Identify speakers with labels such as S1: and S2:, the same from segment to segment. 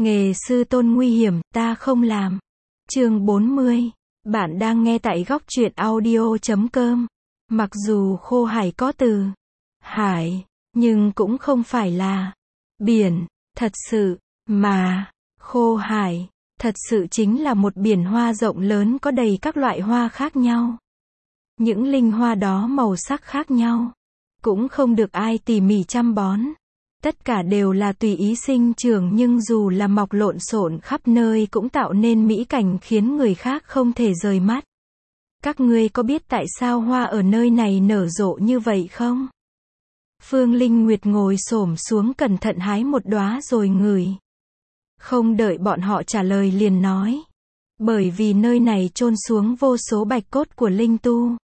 S1: Nghề sư tôn nguy hiểm, ta không làm. Chương 40. Bạn đang nghe tại góc truyện audio.com. Mặc dù Khô Hải có từ hải, nhưng cũng không phải là biển, thật sự, mà Khô Hải, thật sự chính là một biển hoa rộng lớn có đầy các loại hoa khác nhau. Những linh hoa đó màu sắc khác nhau, cũng không được ai tỉ mỉ chăm bón. Tất cả đều là tùy ý sinh trưởng, nhưng dù là mọc lộn xộn khắp nơi cũng tạo nên mỹ cảnh khiến người khác không thể rời mắt. Các ngươi có biết tại sao hoa ở nơi này nở rộ như vậy không? Phương Linh Nguyệt ngồi xổm xuống cẩn thận hái một đóa rồi ngửi. Không đợi bọn họ trả lời liền nói. Bởi vì nơi này chôn xuống vô số bạch cốt của linh tu.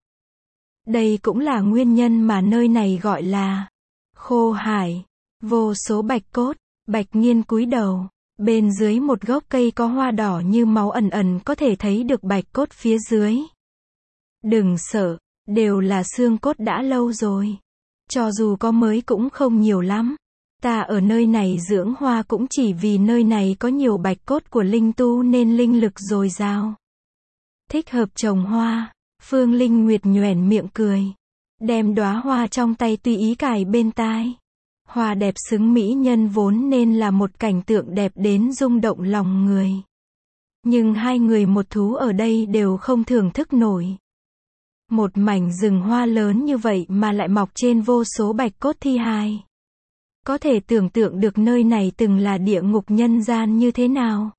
S1: Đây cũng là nguyên nhân mà nơi này gọi là Khô Hải. Vô số bạch cốt. Bạch Nghiên cúi đầu. Bên dưới một gốc cây có hoa đỏ như máu ẩn ẩn có thể thấy được bạch cốt phía dưới. Đừng sợ, đều là xương cốt đã lâu rồi. Cho dù có mới cũng không nhiều lắm. Ta ở nơi này dưỡng hoa cũng chỉ vì nơi này có nhiều bạch cốt của linh tu nên linh lực dồi dào. Thích hợp trồng hoa. Phương Linh Nguyệt nhoẻn miệng cười. Đem đóa hoa trong tay tùy ý cài bên tai. Hoa đẹp xứng mỹ nhân vốn nên là một cảnh tượng đẹp đến rung động lòng người. Nhưng hai người một thú ở đây đều không thưởng thức nổi. Một mảnh rừng hoa lớn như vậy mà lại mọc trên vô số bạch cốt thi hài. Có thể tưởng tượng được nơi này từng là địa ngục nhân gian như thế nào.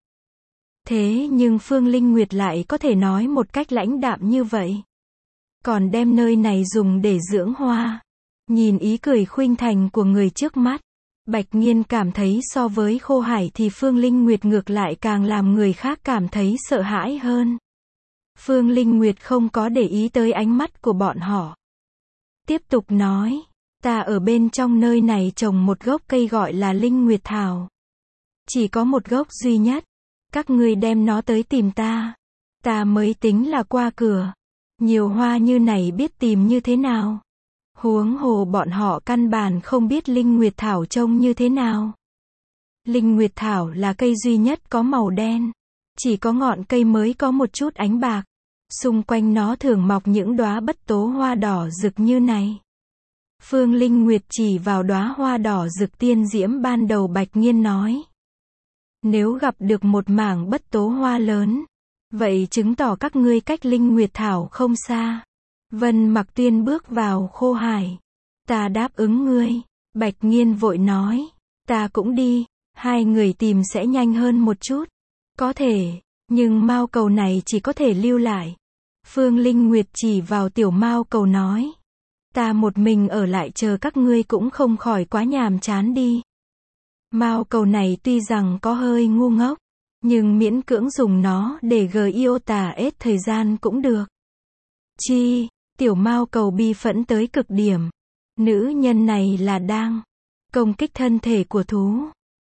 S1: Thế nhưng Phương Linh Nguyệt lại có thể nói một cách lãnh đạm như vậy. Còn đem nơi này dùng để dưỡng hoa. Nhìn ý cười khuynh thành của người trước mắt, Bạch Nghiên cảm thấy so với Khô Hải thì Phương Linh Nguyệt ngược lại càng làm người khác cảm thấy sợ hãi hơn. Phương Linh Nguyệt không có để ý tới ánh mắt của bọn họ. Tiếp tục nói, ta ở bên trong nơi này trồng một gốc cây gọi là Linh Nguyệt Thảo. Chỉ có một gốc duy nhất. Các ngươi đem nó tới tìm ta. Ta mới tính là qua cửa. Nhiều hoa như này biết tìm như thế nào. Huống hồ bọn họ căn bản không biết Linh Nguyệt Thảo trông như thế nào. Linh Nguyệt Thảo là cây duy nhất có màu đen. Chỉ có ngọn cây mới có một chút ánh bạc. Xung quanh nó thường mọc những đóa bất tố hoa đỏ rực như này. Phương Linh Nguyệt chỉ vào đóa hoa đỏ rực tiên diễm ban đầu. Bạch Nghiên nói. Nếu gặp được một mảng bất tố hoa lớn, vậy chứng tỏ các ngươi cách Linh Nguyệt Thảo không xa. Vân Mặc Tuyên bước vào Khô Hải. Ta đáp ứng ngươi. Bạch Nghiên vội nói. Ta cũng đi. Hai người tìm sẽ nhanh hơn một chút. Có thể, nhưng mao cầu này chỉ có thể lưu lại. Phương Linh Nguyệt chỉ vào tiểu mao cầu nói. Ta một mình ở lại chờ các ngươi cũng không khỏi quá nhàm chán đi. Mao cầu này tuy rằng có hơi ngu ngốc, nhưng miễn cưỡng dùng nó để giota hết thời gian cũng được. Chi, tiểu mao cầu bi phẫn tới cực điểm. Nữ nhân này là đang công kích thân thể của thú.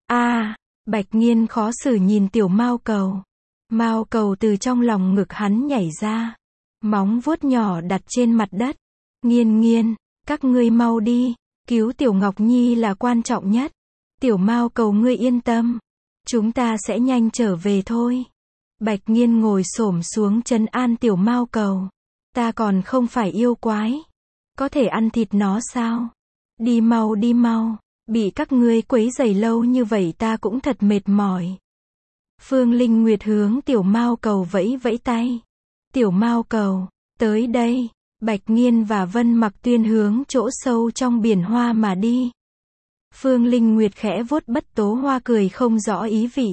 S1: Bạch Nghiên khó xử nhìn tiểu mao cầu. Mao cầu từ trong lòng ngực hắn nhảy ra. Móng vuốt nhỏ đặt trên mặt đất. Nghiên, các ngươi mau đi. Cứu tiểu Ngọc Nhi là quan trọng nhất. Tiểu mao cầu ngươi yên tâm. Chúng ta sẽ nhanh trở về thôi. Bạch Nghiên ngồi xổm xuống trấn an tiểu mao cầu. Ta còn không phải yêu quái. Có thể ăn thịt nó sao? Đi mau. Bị các ngươi quấy rầy lâu như vậy ta cũng thật mệt mỏi. Phương Linh Nguyệt hướng tiểu mao cầu vẫy vẫy tay. Tiểu mao cầu, tới đây. Bạch Nghiên và Vân Mặc Tuyên hướng chỗ sâu trong biển hoa mà đi. Phương Linh Nguyệt khẽ vuốt bất tố hoa cười không rõ ý vị.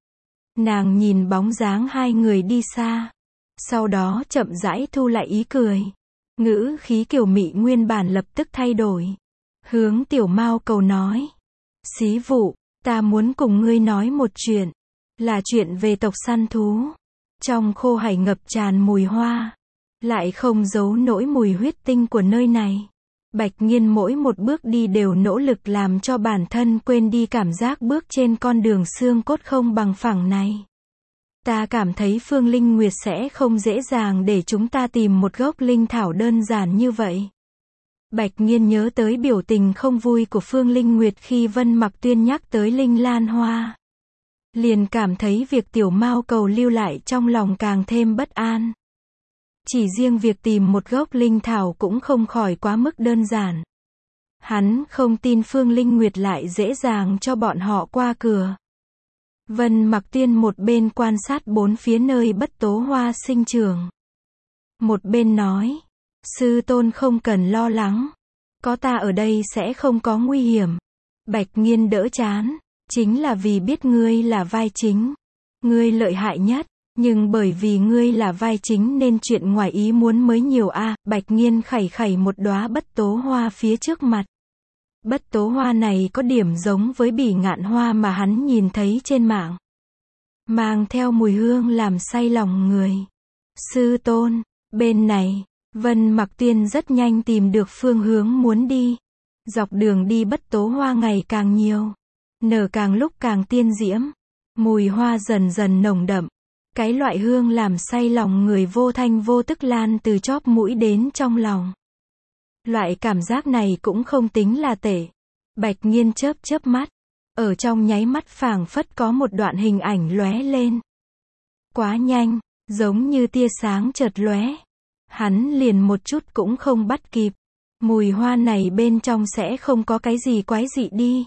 S1: Nàng nhìn bóng dáng hai người đi xa. Sau đó chậm rãi thu lại ý cười. Ngữ khí kiều mị nguyên bản lập tức thay đổi. Hướng tiểu mao cầu nói. Xí vụ, ta muốn cùng ngươi nói một chuyện. Là chuyện về tộc săn thú. Trong Khô Hải ngập tràn mùi hoa. Lại không giấu nổi mùi huyết tinh của nơi này. Bạch Nghiên mỗi một bước đi đều nỗ lực làm cho bản thân quên đi cảm giác bước trên con đường xương cốt không bằng phẳng này. Ta cảm thấy Phương Linh Nguyệt sẽ không dễ dàng để chúng ta tìm một gốc linh thảo đơn giản như vậy. Bạch Nghiên nhớ tới biểu tình không vui của Phương Linh Nguyệt khi Vân Mặc Tuyên nhắc tới linh lan hoa. liền cảm thấy việc tiểu mao cầu lưu lại trong lòng càng thêm bất an. Chỉ riêng việc tìm một gốc linh thảo cũng không khỏi quá mức đơn giản. Hắn không tin Phương Linh Nguyệt lại dễ dàng cho bọn họ qua cửa. Vân Mặc Tiên một bên quan sát bốn phía nơi bất tố hoa sinh trưởng. Một bên nói, sư tôn không cần lo lắng. Có ta ở đây sẽ không có nguy hiểm. Bạch Nghiên đỡ chán, chính là vì biết ngươi là vai chính. Ngươi lợi hại nhất, nhưng bởi vì ngươi là vai chính nên chuyện ngoài ý muốn mới nhiều a. Bạch Nghiên khẩy khẩy một đóa bất tố hoa phía trước mặt. Bất tố hoa này có điểm giống với bỉ ngạn hoa mà hắn nhìn thấy trên mạng. Mang theo mùi hương làm say lòng người. Sư tôn, bên này, Vân Mặc Tiên rất nhanh tìm được phương hướng muốn đi. Dọc đường đi bất tố hoa ngày càng nhiều. Nở càng lúc càng tiên diễm. Mùi hoa dần dần nồng đậm. Cái loại hương làm say lòng người vô thanh vô tức lan từ chóp mũi đến trong lòng. Loại cảm giác này cũng không tính là tệ. Bạch Nghiên chớp chớp mắt. Ở trong nháy mắt phảng phất có một đoạn hình ảnh lóe lên. Quá nhanh, giống như tia sáng chợt lóe. Hắn liền một chút cũng không bắt kịp. Mùi hoa này bên trong sẽ không có cái gì quái dị đi.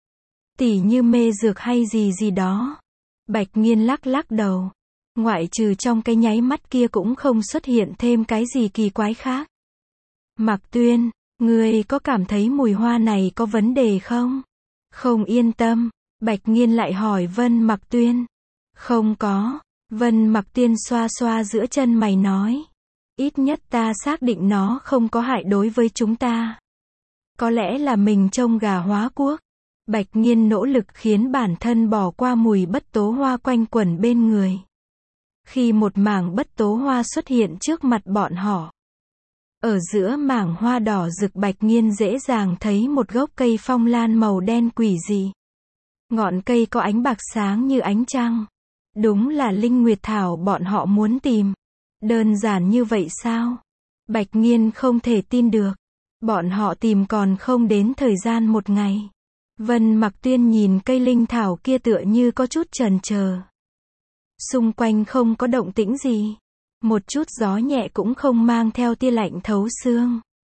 S1: Tỉ như mê dược hay gì gì đó. Bạch Nghiên lắc lắc đầu. Ngoại trừ trong cái nháy mắt kia cũng không xuất hiện thêm cái gì kỳ quái khác. Mặc Tuyên, ngươi có cảm thấy mùi hoa này có vấn đề không? Không yên tâm, Bạch Nghiên lại hỏi Vân Mặc Tuyên. Không có, Vân Mặc Tuyên xoa xoa giữa chân mày nói. Ít nhất ta xác định nó không có hại đối với chúng ta. Có lẽ là mình trông gà hóa quốc. Bạch Nghiên nỗ lực khiến bản thân bỏ qua mùi bất tố hoa quanh quẩn bên người. Khi một mảng bất tố hoa xuất hiện trước mặt bọn họ. Ở giữa mảng hoa đỏ rực Bạch Nghiên dễ dàng thấy một gốc cây phong lan màu đen quỷ dị. Ngọn cây có ánh bạc sáng như ánh trăng. Đúng là linh nguyệt thảo bọn họ muốn tìm. Đơn giản như vậy sao? Bạch Nghiên không thể tin được. Bọn họ tìm còn không đến thời gian một ngày. Vân Mặc Tuyên nhìn cây linh thảo kia tựa như có chút chần chờ. Xung quanh không có động tĩnh gì. Một chút gió nhẹ cũng không mang theo tia lạnh thấu xương.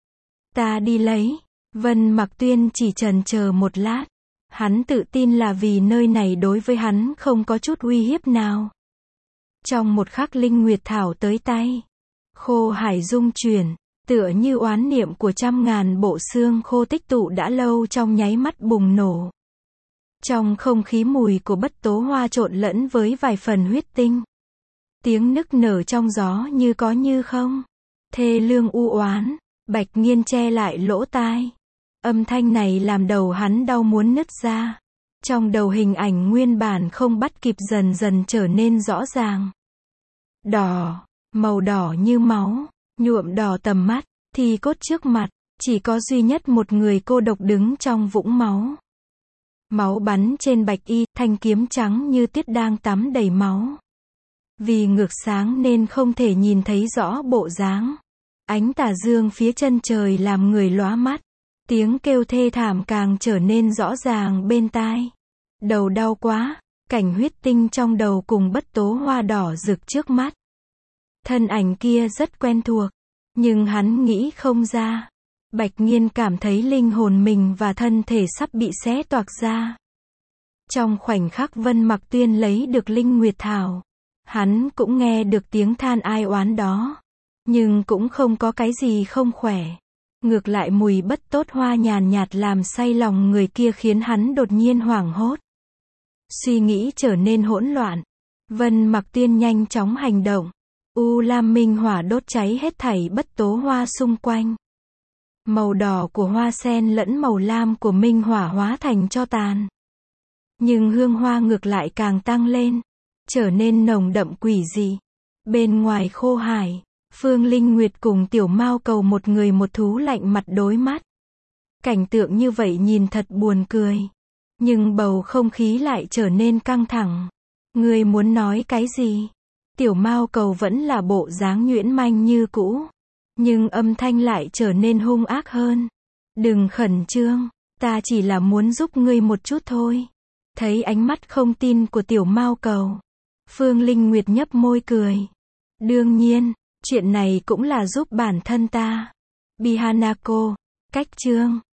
S1: Ta đi lấy. Vân Mặc Tuyên chỉ chần chờ một lát. Hắn tự tin là vì nơi này đối với hắn không có chút uy hiếp nào. Trong một khắc linh nguyệt thảo tới tay. Khô hải rung chuyển. Tựa như oán niệm của trăm ngàn bộ xương khô tích tụ đã lâu trong nháy mắt bùng nổ. Trong không khí mùi của bất tố hoa trộn lẫn với vài phần huyết tinh. Tiếng nức nở trong gió như có như không. Thê lương u oán. Bạch Nghiên che lại lỗ tai. Âm thanh này làm đầu hắn đau muốn nứt ra. Trong đầu hình ảnh nguyên bản không bắt kịp dần dần trở nên rõ ràng. Đỏ, màu đỏ như máu, nhuộm đỏ tầm mắt, thì cốt trước mặt, chỉ có duy nhất một người cô độc đứng trong vũng máu. Máu bắn trên bạch y, thanh kiếm trắng như tuyết đang tắm đầy máu. Vì ngược sáng nên không thể nhìn thấy rõ bộ dáng. Ánh tà dương phía chân trời làm người lóa mắt. Tiếng kêu thê thảm càng trở nên rõ ràng bên tai. Đầu đau quá, cảnh huyết tinh trong đầu cùng bất tố hoa đỏ rực trước mắt. Thân ảnh kia rất quen thuộc, nhưng hắn nghĩ không ra. Bạch Nghiên cảm thấy linh hồn mình và thân thể sắp bị xé toạc ra. Trong khoảnh khắc Vân Mặc Tuyên lấy được linh nguyệt thảo, hắn cũng nghe được tiếng than ai oán đó. Nhưng cũng không có cái gì không khỏe. Ngược lại mùi bất tốt hoa nhàn nhạt làm say lòng người kia khiến hắn đột nhiên hoảng hốt. Suy nghĩ trở nên hỗn loạn. Vân Mặc Tuyên nhanh chóng hành động. U lam minh hỏa đốt cháy hết thảy bất tố hoa xung quanh. Màu đỏ của hoa sen lẫn màu lam của minh hỏa hóa thành tro tàn. Nhưng hương hoa ngược lại càng tăng lên, trở nên nồng đậm quỷ dị. Bên ngoài khô hải, Phương Linh Nguyệt cùng Tiểu Mao Cầu một người một thú lạnh mặt đối mắt. Cảnh tượng như vậy nhìn thật buồn cười. Nhưng bầu không khí lại trở nên căng thẳng. Ngươi muốn nói cái gì? Tiểu Mao Cầu vẫn là bộ dáng nhuyễn manh như cũ. Nhưng âm thanh lại trở nên hung ác hơn. Đừng khẩn trương, ta chỉ là muốn giúp ngươi một chút thôi. Thấy ánh mắt không tin của tiểu mao cầu, Phương Linh Nguyệt nhấp môi cười. Đương nhiên, chuyện này cũng là giúp bản thân ta. Bihanako, cách chương